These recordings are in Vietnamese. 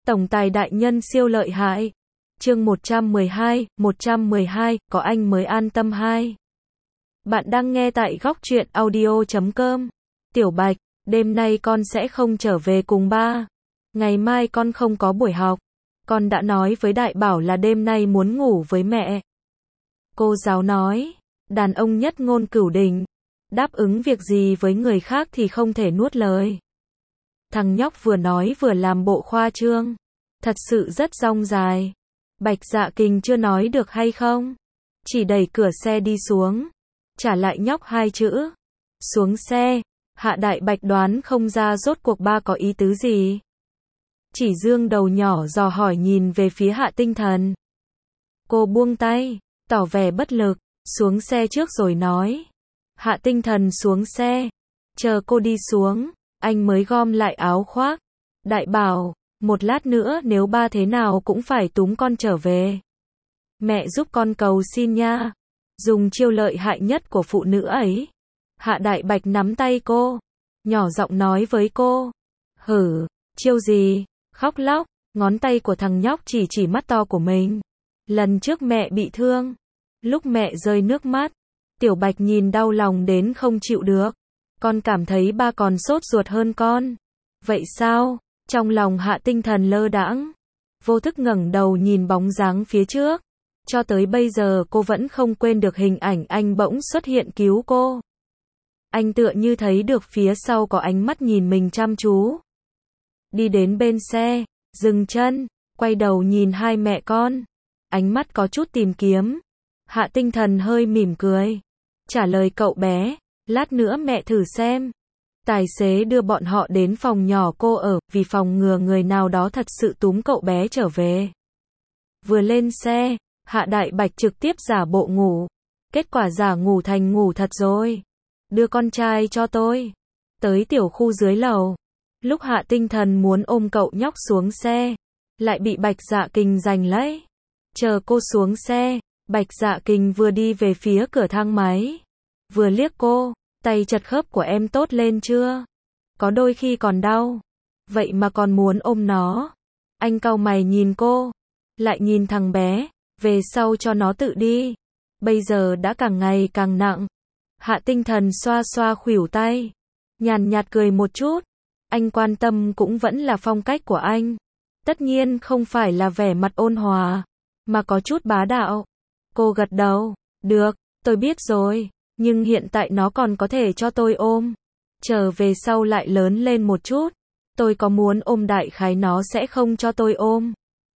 Tổng tài đại nhân siêu lợi hại. Chương 112, có anh mới an tâm 2. Bạn đang nghe tại góc truyện audio.com. Tiểu Bạch, đêm nay con sẽ không trở về cùng ba. Ngày mai con không có buổi học. Con đã nói với Đại Bảo là đêm nay muốn ngủ với mẹ. Cô giáo nói, đàn ông nhất ngôn cửu đỉnh. Đáp ứng việc gì với người khác thì không thể nuốt lời. Thằng nhóc vừa nói vừa làm bộ khoa trương. Thật sự rất dong dài. Bạch Dạ Kình chưa nói được hay không? Chỉ đẩy cửa xe đi xuống. Trả lại nhóc 2 chữ. Xuống xe. Hạ Đại Bạch đoán không ra rốt cuộc ba có ý tứ gì. Chỉ dương đầu nhỏ dò hỏi nhìn về phía Hạ Tinh Thần. Cô buông tay, tỏ vẻ bất lực, xuống xe trước rồi nói. Hạ Tinh Thần xuống xe. Chờ cô đi xuống, anh mới gom lại áo khoác. Đại Bảo, một lát nữa nếu ba thế nào cũng phải túm con trở về. Mẹ giúp con cầu xin nha. Dùng chiêu lợi hại nhất của phụ nữ ấy. Hạ Đại Bạch nắm tay cô, nhỏ giọng nói với cô. Hử, chiêu gì? Khóc lóc, ngón tay của thằng nhóc chỉ mắt to của mình. Lần trước mẹ bị thương, lúc mẹ rơi nước mắt, Tiểu Bạch nhìn đau lòng đến không chịu được. Con cảm thấy ba còn sốt ruột hơn con. Vậy sao? Trong lòng Hạ Tinh Thần lơ đãng, vô thức ngẩng đầu nhìn bóng dáng phía trước. Cho tới bây giờ cô vẫn không quên được hình ảnh anh bỗng xuất hiện cứu cô. Anh tựa như thấy được phía sau có ánh mắt nhìn mình chăm chú. Đi đến bên xe, dừng chân, quay đầu nhìn hai mẹ con. Ánh mắt có chút tìm kiếm. Hạ Tinh Thần hơi mỉm cười. Trả lời cậu bé, lát nữa mẹ thử xem. Tài xế đưa bọn họ đến phòng nhỏ cô ở, vì phòng ngừa người nào đó thật sự túm cậu bé trở về. Vừa lên xe, Hạ Đại Bạch trực tiếp giả bộ ngủ. Kết quả giả ngủ thành ngủ thật rồi. Đưa con trai cho tôi. Tới tiểu khu dưới lầu. Lúc Hạ Tinh Thần muốn ôm cậu nhóc xuống xe, lại bị Bạch Dạ Kình giành lấy. Chờ cô xuống xe, Bạch Dạ Kình vừa đi về phía cửa thang máy, vừa liếc cô. Tay chật khớp của em tốt lên chưa? Có đôi khi còn đau. Vậy mà còn muốn ôm nó. Anh cau mày nhìn cô. Lại nhìn thằng bé. Về sau cho nó tự đi. Bây giờ đã càng ngày càng nặng. Hạ Tinh Thần xoa xoa khuỷu tay. Nhàn nhạt cười một chút. Anh quan tâm cũng vẫn là phong cách của anh. Tất nhiên không phải là vẻ mặt ôn hòa, mà có chút bá đạo. Cô gật đầu. Được, tôi biết rồi. Nhưng hiện tại nó còn có thể cho tôi ôm. Chờ về sau lại lớn lên một chút. Tôi có muốn ôm đại khái nó sẽ không cho tôi ôm.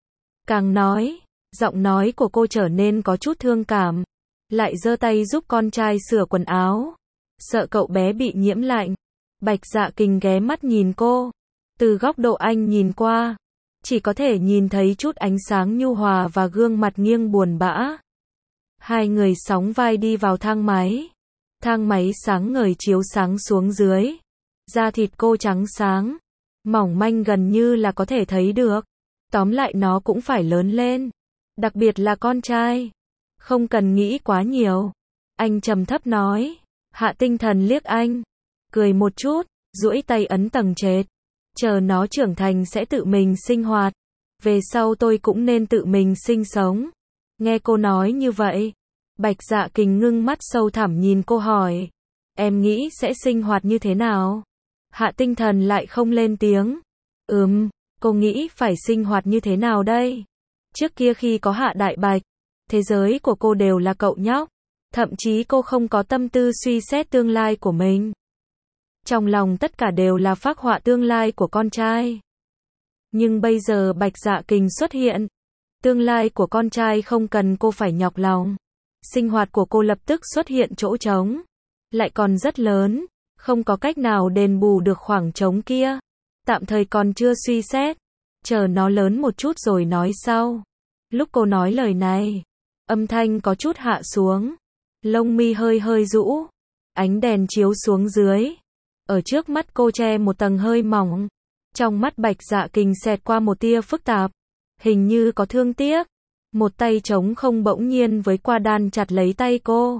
Càng nói, giọng nói của cô trở nên có chút thương cảm. Lại giơ tay giúp con trai sửa quần áo. Sợ cậu bé bị nhiễm lạnh. Bạch Dạ Kình ghé mắt nhìn cô. Từ góc độ anh nhìn qua, chỉ có thể nhìn thấy chút ánh sáng nhu hòa và gương mặt nghiêng buồn bã. Hai người sóng vai đi vào thang máy. Thang máy sáng ngời chiếu sáng xuống dưới. Da thịt cô trắng sáng, mỏng manh gần như là có thể thấy được. Tóm lại nó cũng phải lớn lên. Đặc biệt là con trai. Không cần nghĩ quá nhiều. Anh trầm thấp nói. Hạ Tinh Thần liếc anh. Cười một chút, duỗi tay ấn tầng trệt. Chờ nó trưởng thành sẽ tự mình sinh hoạt. Về sau tôi cũng nên tự mình sinh sống. Nghe cô nói như vậy. Bạch Dạ Kình ngưng mắt sâu thẳm nhìn cô hỏi. Em nghĩ sẽ sinh hoạt như thế nào? Hạ Tinh Thần lại không lên tiếng. Cô nghĩ phải sinh hoạt như thế nào đây? Trước kia khi có Hạ Đại Bạch, thế giới của cô đều là cậu nhóc. Thậm chí cô không có tâm tư suy xét tương lai của mình. Trong lòng tất cả đều là phác họa tương lai của con trai. Nhưng bây giờ Bạch Dạ Kình xuất hiện. Tương lai của con trai không cần cô phải nhọc lòng. Sinh hoạt của cô lập tức xuất hiện chỗ trống. Lại còn rất lớn. Không có cách nào đền bù được khoảng trống kia. Tạm thời còn chưa suy xét. Chờ nó lớn một chút rồi nói sau. Lúc cô nói lời này, âm thanh có chút hạ xuống. Lông mi hơi rũ. Ánh đèn chiếu xuống dưới. Ở trước mắt cô che một tầng hơi mỏng. Trong mắt Bạch Dạ Kình xẹt qua một tia phức tạp. Hình như có thương tiếc. Một tay trống không bỗng nhiên với qua đan chặt lấy tay cô.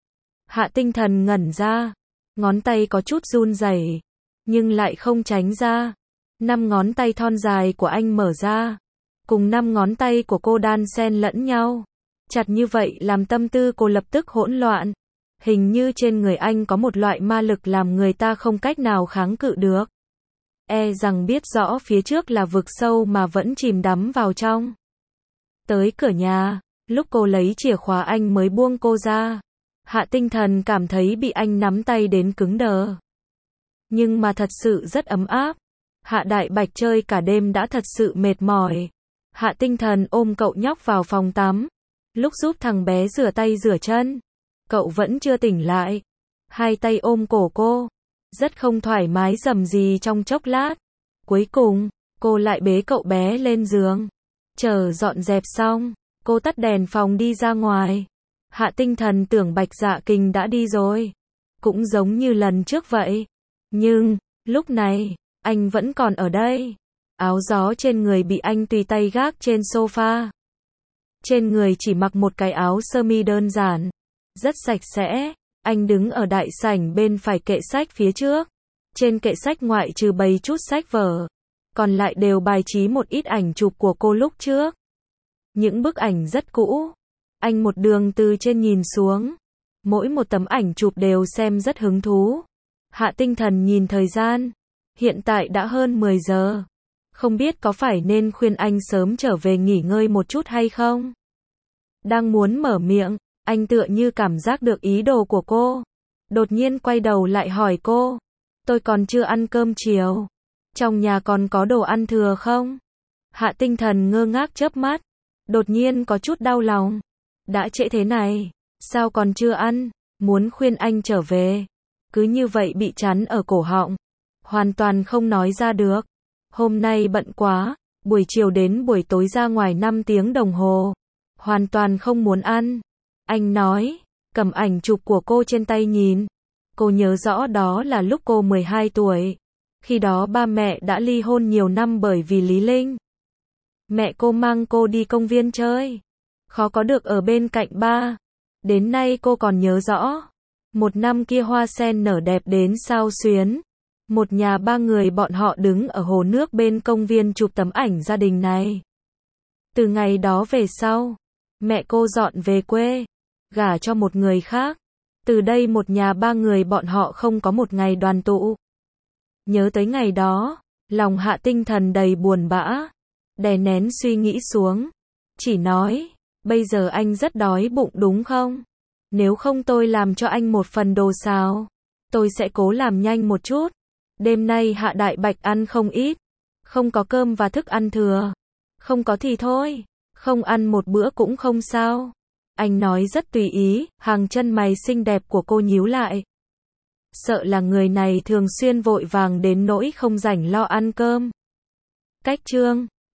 Hạ Tinh Thần ngẩn ra. Ngón tay có chút run rẩy, nhưng lại không tránh ra. 5 ngón tay thon dài của anh mở ra, cùng 5 ngón tay của cô đan xen lẫn nhau. Chặt như vậy làm tâm tư cô lập tức hỗn loạn. Hình như trên người anh có một loại ma lực làm người ta không cách nào kháng cự được. E rằng biết rõ phía trước là vực sâu mà vẫn chìm đắm vào trong. Tới cửa nhà, lúc cô lấy chìa khóa anh mới buông cô ra. Hạ Tinh Thần cảm thấy bị anh nắm tay đến cứng đờ. Nhưng mà thật sự rất ấm áp. Hạ Đại Bạch chơi cả đêm đã thật sự mệt mỏi. Hạ Tinh Thần ôm cậu nhóc vào phòng tắm. Lúc giúp thằng bé rửa tay rửa chân, cậu vẫn chưa tỉnh lại. Hai tay ôm cổ cô, rất không thoải mái rầm rì trong chốc lát. Cuối cùng, cô lại bế cậu bé lên giường. Chờ dọn dẹp xong, cô tắt đèn phòng đi ra ngoài. Hạ Tinh Thần tưởng Bạch Dạ Kình đã đi rồi. Cũng giống như lần trước vậy. Nhưng, lúc này, anh vẫn còn ở đây. Áo gió trên người bị anh tùy tay gác trên sofa. Trên người chỉ mặc một cái áo sơ mi đơn giản, rất sạch sẽ. Anh đứng ở đại sảnh bên phải kệ sách phía trước. Trên kệ sách ngoại trừ bày chút sách vở, còn lại đều bài trí một ít ảnh chụp của cô lúc trước. Những bức ảnh rất cũ. Anh một đường từ trên nhìn xuống. Mỗi một tấm ảnh chụp đều xem rất hứng thú. Hạ Tinh Thần nhìn thời gian. Hiện tại đã hơn 10 giờ. Không biết có phải nên khuyên anh sớm trở về nghỉ ngơi một chút hay không? Đang muốn mở miệng, anh tựa như cảm giác được ý đồ của cô. Đột nhiên quay đầu lại hỏi cô. Tôi còn chưa ăn cơm chiều. Trong nhà còn có đồ ăn thừa không? Hạ Tinh Thần ngơ ngác chớp mắt. Đột nhiên có chút đau lòng. Đã trễ thế này, sao còn chưa ăn? Muốn khuyên anh trở về. Cứ như vậy bị chắn ở cổ họng. Hoàn toàn không nói ra được. Hôm nay bận quá, buổi chiều đến buổi tối ra ngoài 5 tiếng đồng hồ. Hoàn toàn không muốn ăn. Anh nói, cầm ảnh chụp của cô trên tay nhìn. Cô nhớ rõ đó là lúc cô 12 tuổi. Khi đó ba mẹ đã ly hôn nhiều năm bởi vì Lý Linh. Mẹ cô mang cô đi công viên chơi. Khó có được ở bên cạnh ba. Đến nay cô còn nhớ rõ. Một năm kia hoa sen nở đẹp đến sao xuyến. Một nhà 3 người bọn họ đứng ở hồ nước bên công viên chụp tấm ảnh gia đình này. Từ ngày đó về sau, mẹ cô dọn về quê, gả cho một người khác. Từ đây một nhà 3 người bọn họ không có một ngày đoàn tụ. Nhớ tới ngày đó, lòng Hạ Tinh Thần đầy buồn bã, đè nén suy nghĩ xuống. Chỉ nói, bây giờ anh rất đói bụng đúng không? Nếu không tôi làm cho anh một phần đồ xào. Tôi sẽ cố làm nhanh một chút. Đêm nay Hạ Đại Bạch ăn không ít. Không có cơm và thức ăn thừa. Không có thì thôi. Không ăn một bữa cũng không sao. Anh nói rất tùy ý. Hàng chân mày xinh đẹp của cô nhíu lại. Sợ là người này thường xuyên vội vàng đến nỗi không rảnh lo ăn cơm. Cách chương